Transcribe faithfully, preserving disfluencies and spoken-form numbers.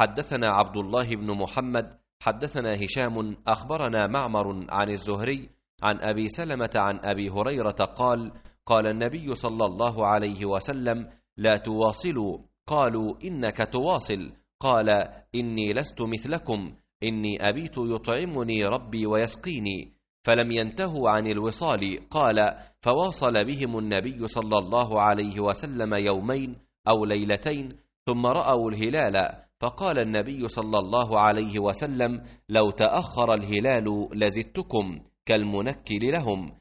حدثنا عبد الله بن محمد حدثنا هشام أخبرنا معمر عن الزهري عن أبي سلمة عن أبي هريرة قال قال النبي صلى الله عليه وسلم لا تواصلوا. قالوا إنك تواصل. قال إني لست مثلكم، إني أبيت يطعمني ربي ويسقيني. فلم ينتهوا عن الوصال. قال فواصل بهم النبي صلى الله عليه وسلم يومين أو ليلتين ثم رأوا الهلال، فقال النبي صلى الله عليه وسلم لو تأخر الهلال لزدتكم كالمنكل لهم.